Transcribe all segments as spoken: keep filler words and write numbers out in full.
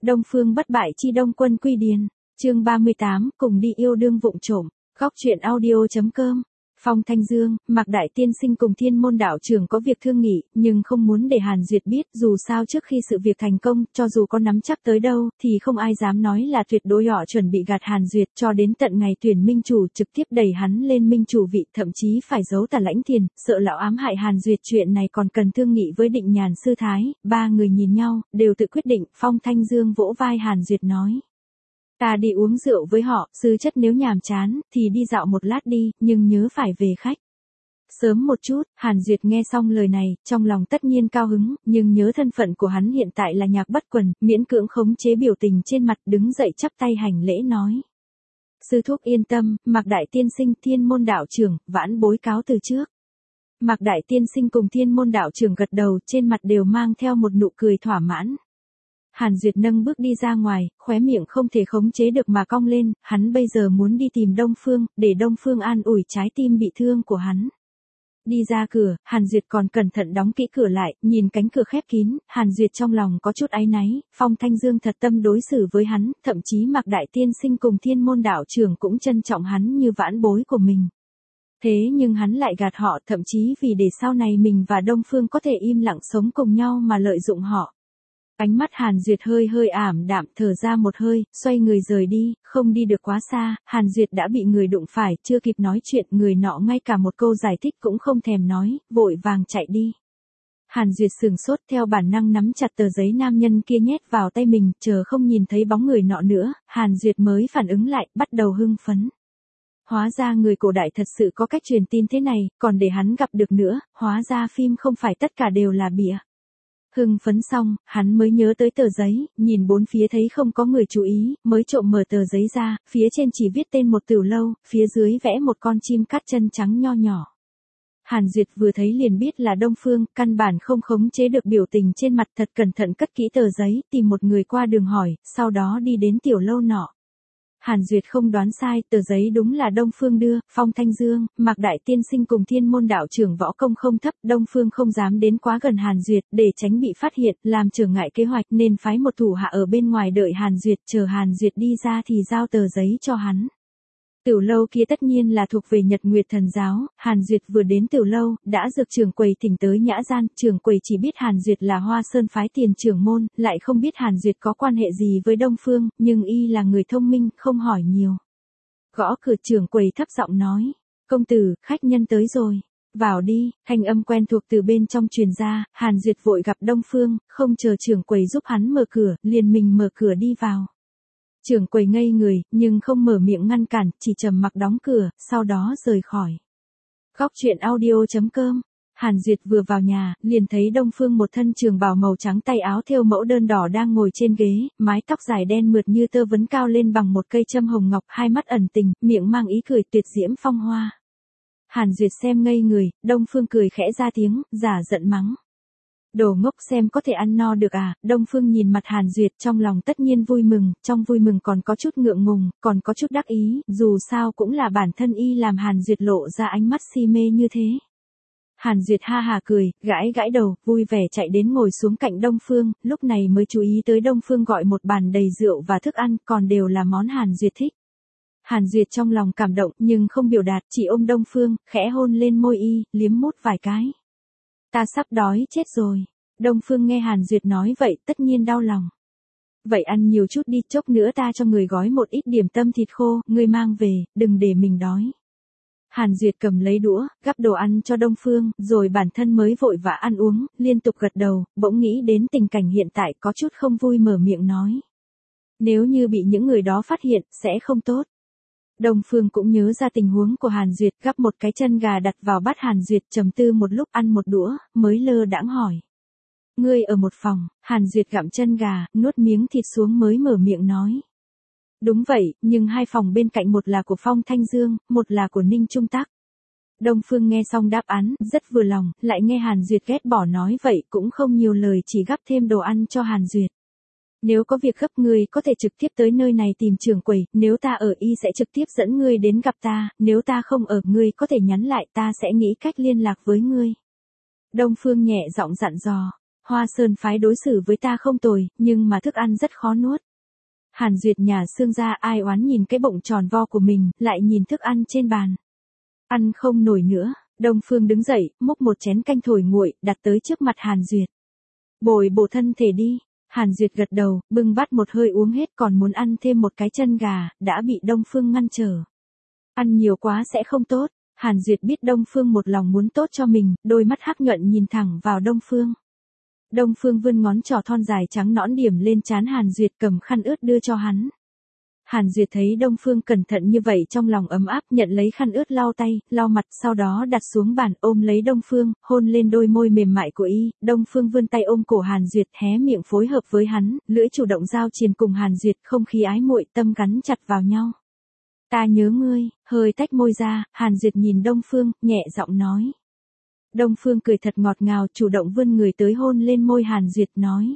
Đông Phương bất bại chi Đông Quân quy điền. Chương ba mươi tám, cùng đi yêu đương vụng trộm. Góc truyện audio chấm com. Phong Thanh Dương, Mạc Đại Tiên Sinh cùng Thiên Môn đạo trưởng có việc thương nghị, nhưng không muốn để Hàn Duyệt biết, dù sao trước khi sự việc thành công, cho dù có nắm chắc tới đâu, thì không ai dám nói là tuyệt đối họ chuẩn bị gạt Hàn Duyệt, cho đến tận ngày tuyển minh chủ trực tiếp đẩy hắn lên minh chủ vị, thậm chí phải giấu Tả Lãnh Thiền, sợ lão ám hại Hàn Duyệt. Chuyện này còn cần thương nghị với Định Nhàn sư thái. Ba người nhìn nhau, đều tự quyết định. Phong Thanh Dương vỗ vai Hàn Duyệt nói: Ta đi uống rượu với họ, sư chất nếu nhàm chán, thì đi dạo một lát đi, nhưng nhớ phải về khách sớm một chút. Hàn Duyệt nghe xong lời này, trong lòng tất nhiên cao hứng, nhưng nhớ thân phận của hắn hiện tại là Nhạc Bất Quần, miễn cưỡng khống chế biểu tình trên mặt, đứng dậy chắp tay hành lễ nói: Sư thúc yên tâm, Mạc Đại Tiên Sinh, Thiên Môn đạo trưởng, vãn bối cáo từ trước. Mạc Đại Tiên Sinh cùng Thiên Môn đạo trưởng gật đầu, trên mặt đều mang theo một nụ cười thỏa mãn. Hàn Duyệt nâng bước đi ra ngoài, khóe miệng không thể khống chế được mà cong lên, hắn bây giờ muốn đi tìm Đông Phương, để Đông Phương an ủi trái tim bị thương của hắn. Đi ra cửa, Hàn Duyệt còn cẩn thận đóng kỹ cửa lại, nhìn cánh cửa khép kín, Hàn Duyệt trong lòng có chút áy náy, Phong Thanh Dương thật tâm đối xử với hắn, thậm chí Mạc Đại Tiên Sinh cùng Thiên Môn đạo trưởng cũng trân trọng hắn như vãn bối của mình. Thế nhưng hắn lại gạt họ, thậm chí vì để sau này mình và Đông Phương có thể im lặng sống cùng nhau mà lợi dụng họ. Ánh mắt Hàn Duyệt hơi hơi ảm đạm, thở ra một hơi, xoay người rời đi, không đi được quá xa, Hàn Duyệt đã bị người đụng phải, chưa kịp nói chuyện, người nọ ngay cả một câu giải thích cũng không thèm nói, vội vàng chạy đi. Hàn Duyệt sừng sốt, theo bản năng nắm chặt tờ giấy nam nhân kia nhét vào tay mình, chờ không nhìn thấy bóng người nọ nữa, Hàn Duyệt mới phản ứng lại, bắt đầu hưng phấn. Hóa ra người cổ đại thật sự có cách truyền tin thế này, còn để hắn gặp được nữa, hóa ra phim không phải tất cả đều là bịa. Hưng phấn xong, hắn mới nhớ tới tờ giấy, nhìn bốn phía thấy không có người chú ý, mới trộm mở tờ giấy ra, phía trên chỉ viết tên một tửu lâu, phía dưới vẽ một con chim cắt chân trắng nho nhỏ. Hàn Duyệt vừa thấy liền biết là Đông Phương, căn bản không khống chế được biểu tình trên mặt, thật cẩn thận cất kỹ tờ giấy, tìm một người qua đường hỏi, sau đó đi đến tiểu lâu nọ. Hàn Duyệt không đoán sai, tờ giấy đúng là Đông Phương đưa. Phong Thanh Dương, Mạc Đại Tiên Sinh cùng Thiên Môn đạo trưởng võ công không thấp, Đông Phương không dám đến quá gần Hàn Duyệt, để tránh bị phát hiện, làm trở ngại kế hoạch, nên phái một thủ hạ ở bên ngoài đợi Hàn Duyệt, chờ Hàn Duyệt đi ra thì giao tờ giấy cho hắn. Tiểu lâu kia tất nhiên là thuộc về Nhật Nguyệt Thần giáo, Hàn Duyệt vừa đến tiểu lâu, đã được trưởng quầy thỉnh tới nhã gian, trưởng quầy chỉ biết Hàn Duyệt là Hoa Sơn phái tiền trưởng môn, lại không biết Hàn Duyệt có quan hệ gì với Đông Phương, nhưng y là người thông minh, không hỏi nhiều. Gõ cửa, trưởng quầy thấp giọng nói: Công tử, khách nhân tới rồi. Vào đi. Thanh âm quen thuộc từ bên trong truyền ra, Hàn Duyệt vội gặp Đông Phương, không chờ trưởng quầy giúp hắn mở cửa, liền mình mở cửa đi vào. Trưởng quầy ngây người, nhưng không mở miệng ngăn cản, chỉ trầm mặc đóng cửa, sau đó rời khỏi. Góc truyện audio chấm com. Hàn Duyệt vừa vào nhà, liền thấy Đông Phương một thân trường bào màu trắng, tay áo thêu mẫu đơn đỏ đang ngồi trên ghế, mái tóc dài đen mượt như tơ vấn cao lên bằng một cây châm hồng ngọc, hai mắt ẩn tình, miệng mang ý cười tuyệt diễm phong hoa. Hàn Duyệt xem ngây người, Đông Phương cười khẽ ra tiếng, giả giận mắng: Đồ ngốc, xem có thể ăn no được à. Đông Phương nhìn mặt Hàn Duyệt, trong lòng tất nhiên vui mừng, trong vui mừng còn có chút ngượng ngùng, còn có chút đắc ý, dù sao cũng là bản thân y làm Hàn Duyệt lộ ra ánh mắt si mê như thế. Hàn Duyệt ha hà cười, gãi gãi đầu, vui vẻ chạy đến ngồi xuống cạnh Đông Phương, lúc này mới chú ý tới Đông Phương gọi một bàn đầy rượu và thức ăn, còn đều là món Hàn Duyệt thích. Hàn Duyệt trong lòng cảm động, nhưng không biểu đạt, chỉ ôm Đông Phương, khẽ hôn lên môi y, liếm mút vài cái. Ta sắp đói chết rồi. Đông Phương nghe Hàn Duyệt nói vậy, tất nhiên đau lòng. Vậy ăn nhiều chút đi, chốc nữa ta cho người gói một ít điểm tâm thịt khô, ngươi mang về, đừng để mình đói. Hàn Duyệt cầm lấy đũa, gắp đồ ăn cho Đông Phương, rồi bản thân mới vội vã ăn uống, liên tục gật đầu, bỗng nghĩ đến tình cảnh hiện tại có chút không vui mở miệng nói: Nếu như bị những người đó phát hiện, sẽ không tốt. Đông Phương cũng nhớ ra tình huống của Hàn Duyệt, gắp một cái chân gà đặt vào bát Hàn Duyệt, trầm tư một lúc ăn một đũa, mới lơ đãng hỏi: Ngươi ở một phòng? Hàn Duyệt gặm chân gà, nuốt miếng thịt xuống mới mở miệng nói: Đúng vậy, nhưng hai phòng bên cạnh, một là của Phong Thanh Dương, một là của Ninh Trung Tắc. Đông Phương nghe xong đáp án, rất vừa lòng, lại nghe Hàn Duyệt ghét bỏ nói vậy, cũng không nhiều lời, chỉ gắp thêm đồ ăn cho Hàn Duyệt. Nếu có việc gấp ngươi có thể trực tiếp tới nơi này tìm trưởng quầy, nếu ta ở y sẽ trực tiếp dẫn ngươi đến gặp ta, nếu ta không ở ngươi có thể nhắn lại, ta sẽ nghĩ cách liên lạc với ngươi. Đông Phương nhẹ giọng dặn dò. Hoa Sơn phái đối xử với ta không tồi, nhưng mà thức ăn rất khó nuốt. Hàn Duyệt nhà xương ra ai oán nhìn cái bụng tròn vo của mình, lại nhìn thức ăn trên bàn. Ăn không nổi nữa, Đông Phương đứng dậy, múc một chén canh thổi nguội, đặt tới trước mặt Hàn Duyệt. Bồi bổ thân thể đi. Hàn Duyệt gật đầu, bưng bát một hơi uống hết, còn muốn ăn thêm một cái chân gà, đã bị Đông Phương ngăn trở. Ăn nhiều quá sẽ không tốt. Hàn Duyệt biết Đông Phương một lòng muốn tốt cho mình, đôi mắt hắc nhuận nhìn thẳng vào Đông Phương. Đông Phương vươn ngón trỏ thon dài trắng nõn điểm lên trán Hàn Duyệt, cầm khăn ướt đưa cho hắn. Hàn Duyệt thấy Đông Phương cẩn thận như vậy trong lòng ấm áp, nhận lấy khăn ướt lau tay, lau mặt, sau đó đặt xuống bàn, ôm lấy Đông Phương, hôn lên đôi môi mềm mại của y. Đông Phương vươn tay ôm cổ Hàn Duyệt, hé miệng phối hợp với hắn, lưỡi chủ động giao triền cùng Hàn Duyệt, không khí ái muội, tâm gắn chặt vào nhau. Ta nhớ ngươi. Hơi tách môi ra, Hàn Duyệt nhìn Đông Phương, nhẹ giọng nói. Đông Phương cười thật ngọt ngào, chủ động vươn người tới hôn lên môi Hàn Duyệt, nói.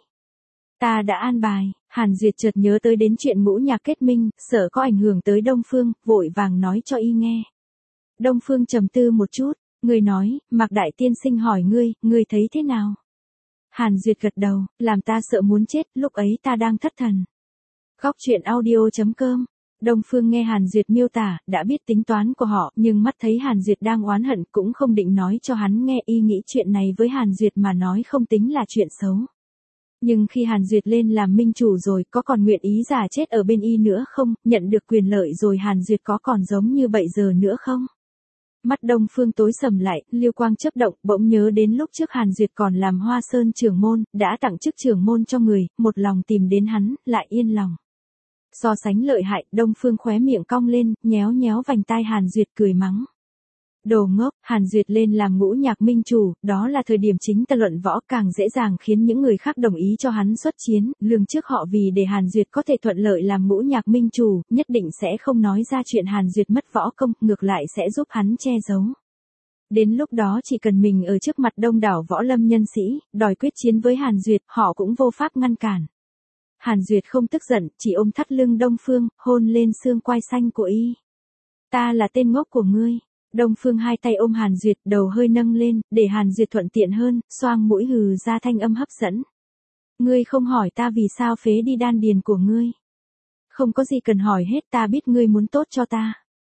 Ta đã an bài. Hàn Duyệt chợt nhớ tới đến chuyện ngũ nhạc kết minh, sợ có ảnh hưởng tới Đông Phương, vội vàng nói cho y nghe. Đông Phương trầm tư một chút, người nói, Mạc Đại Tiên Sinh hỏi ngươi, ngươi thấy thế nào? Hàn Duyệt gật đầu, làm ta sợ muốn chết, lúc ấy ta đang thất thần. Góc truyện audio chấm com. Đông Phương nghe Hàn Duyệt miêu tả, đã biết tính toán của họ, nhưng mắt thấy Hàn Duyệt đang oán hận, cũng không định nói cho hắn nghe, y nghĩ chuyện này với Hàn Duyệt mà nói không tính là chuyện xấu. Nhưng khi Hàn Duyệt lên làm minh chủ rồi, có còn nguyện ý giả chết ở bên y nữa không, nhận được quyền lợi rồi Hàn Duyệt có còn giống như bây giờ nữa không? Mắt Đông Phương tối sầm lại, lưu quang chớp động, bỗng nhớ đến lúc trước Hàn Duyệt còn làm Hoa Sơn trưởng môn, đã tặng chức trưởng môn cho người, một lòng tìm đến hắn, lại yên lòng. So sánh lợi hại, Đông Phương khóe miệng cong lên, nhéo nhéo vành tai Hàn Duyệt cười mắng. Đồ ngốc. Hàn Duyệt lên làm ngũ nhạc minh chủ, đó là thời điểm chính tà luận võ, càng dễ dàng khiến những người khác đồng ý cho hắn xuất chiến, lường trước họ vì để Hàn Duyệt có thể thuận lợi làm ngũ nhạc minh chủ, nhất định sẽ không nói ra chuyện Hàn Duyệt mất võ công, ngược lại sẽ giúp hắn che giấu. Đến lúc đó chỉ cần mình ở trước mặt đông đảo võ lâm nhân sĩ, đòi quyết chiến với Hàn Duyệt, họ cũng vô pháp ngăn cản. Hàn Duyệt không tức giận, chỉ ôm thắt lưng Đông Phương, hôn lên xương quai xanh của y. Ta là tên ngốc của ngươi. Đông Phương hai tay ôm Hàn Duyệt, đầu hơi nâng lên, để Hàn Duyệt thuận tiện hơn, xoang mũi hừ ra thanh âm hấp dẫn. Ngươi không hỏi ta vì sao phế đi đan điền của ngươi. Không có gì cần hỏi hết, ta biết ngươi muốn tốt cho ta.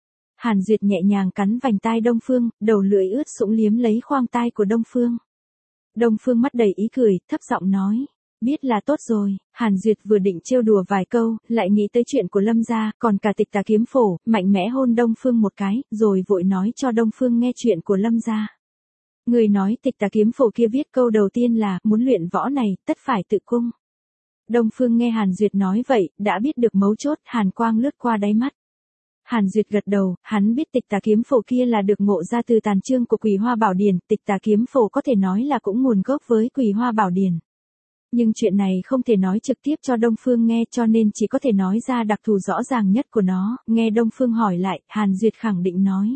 Hàn Duyệt nhẹ nhàng cắn vành tai Đông Phương, đầu lưỡi ướt sũng liếm lấy khoang tai của Đông Phương. Đông Phương mắt đầy ý cười, thấp giọng nói. Biết là tốt rồi. Hàn Duyệt vừa định trêu đùa vài câu, lại nghĩ tới chuyện của Lâm gia, còn cả Tịch Tà Kiếm Phổ, mạnh mẽ hôn Đông Phương một cái, rồi vội nói cho Đông Phương nghe chuyện của Lâm gia. Người nói Tịch Tà Kiếm Phổ kia viết câu đầu tiên là, muốn luyện võ này, tất phải tự cung. Đông Phương nghe Hàn Duyệt nói vậy, đã biết được mấu chốt, hàn quang lướt qua đáy mắt. Hàn Duyệt gật đầu, hắn biết Tịch Tà Kiếm Phổ kia là được ngộ ra từ tàn chương của Quỳ Hoa Bảo Điển, Tịch Tà Kiếm Phổ có thể nói là cũng nguồn gốc với Quỳ Hoa Bảo Điển. Nhưng chuyện này không thể nói trực tiếp cho Đông Phương nghe, cho nên chỉ có thể nói ra đặc thù rõ ràng nhất của nó. Nghe Đông Phương hỏi lại, Hàn Duyệt khẳng định nói.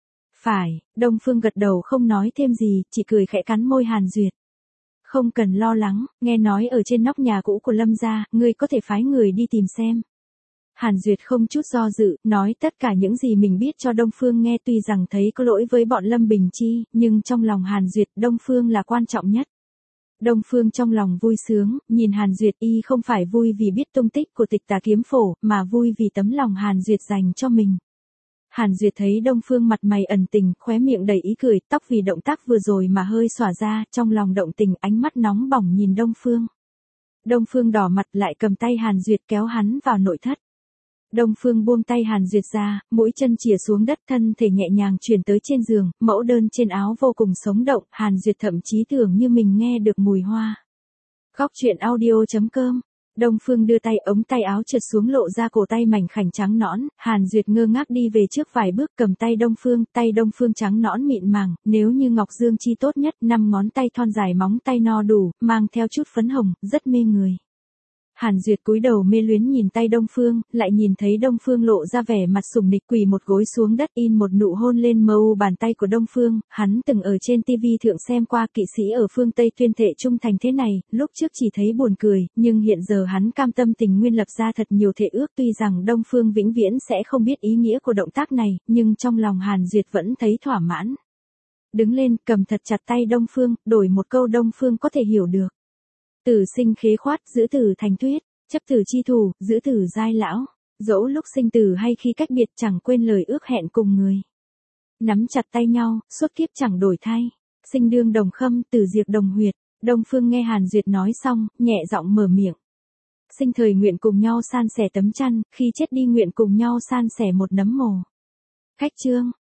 Phải. Đông Phương gật đầu không nói thêm gì, chỉ cười khẽ cắn môi Hàn Duyệt. Không cần lo lắng, nghe nói ở trên nóc nhà cũ của Lâm gia, ngươi có thể phái người đi tìm xem. Hàn Duyệt không chút do dự, nói tất cả những gì mình biết cho Đông Phương nghe, tuy rằng thấy có lỗi với bọn Lâm Bình Chi, nhưng trong lòng Hàn Duyệt, Đông Phương là quan trọng nhất. Đông Phương trong lòng vui sướng, nhìn Hàn Duyệt, y không phải vui vì biết tung tích của Tịch Tà Kiếm Phổ, mà vui vì tấm lòng Hàn Duyệt dành cho mình. Hàn Duyệt thấy Đông Phương mặt mày ẩn tình, khóe miệng đầy ý cười, tóc vì động tác vừa rồi mà hơi xõa ra, trong lòng động tình, ánh mắt nóng bỏng nhìn Đông Phương. Đông Phương đỏ mặt lại cầm tay Hàn Duyệt kéo hắn vào nội thất. Đông Phương buông tay Hàn Duyệt ra, mũi chân chìa xuống đất, thân thể nhẹ nhàng chuyển tới trên giường, mẫu đơn trên áo vô cùng sống động, Hàn Duyệt thậm chí tưởng như mình nghe được mùi hoa. Góc truyện audio chấm com. Đông Phương đưa tay, ống tay áo trượt xuống lộ ra cổ tay mảnh khảnh trắng nõn, Hàn Duyệt ngơ ngác đi về trước vài bước, cầm tay Đông Phương, tay Đông Phương trắng nõn mịn màng, nếu như ngọc dương chi tốt nhất, năm ngón tay thon dài, móng tay no đủ, mang theo chút phấn hồng, rất mê người. Hàn Duyệt cúi đầu mê luyến nhìn tay Đông Phương, lại nhìn thấy Đông Phương lộ ra vẻ mặt sùng nịch, quỳ một gối xuống đất, in một nụ hôn lên mờ u bàn tay của Đông Phương. Hắn từng ở trên tivi thượng xem qua kỵ sĩ ở phương Tây tuyên thệ trung thành thế này, lúc trước chỉ thấy buồn cười, nhưng hiện giờ hắn cam tâm tình nguyên lập ra thật nhiều thệ ước, tuy rằng Đông Phương vĩnh viễn sẽ không biết ý nghĩa của động tác này, nhưng trong lòng Hàn Duyệt vẫn thấy thỏa mãn. Đứng lên, cầm thật chặt tay Đông Phương, đổi một câu Đông Phương có thể hiểu được. Tử sinh khế khoát, giữ tử thành tuyết, chấp tử chi thủ, giữ tử giai lão. Dẫu lúc sinh tử hay khi cách biệt chẳng quên lời ước hẹn cùng người. Nắm chặt tay nhau, suốt kiếp chẳng đổi thay. Sinh đương đồng khâm, tử diệt đồng huyệt. Đông Phương nghe Hàn Duyệt nói xong, nhẹ giọng mở miệng. Sinh thời nguyện cùng nhau san sẻ tấm chăn, khi chết đi nguyện cùng nhau san sẻ một nấm mồ. Khách chương.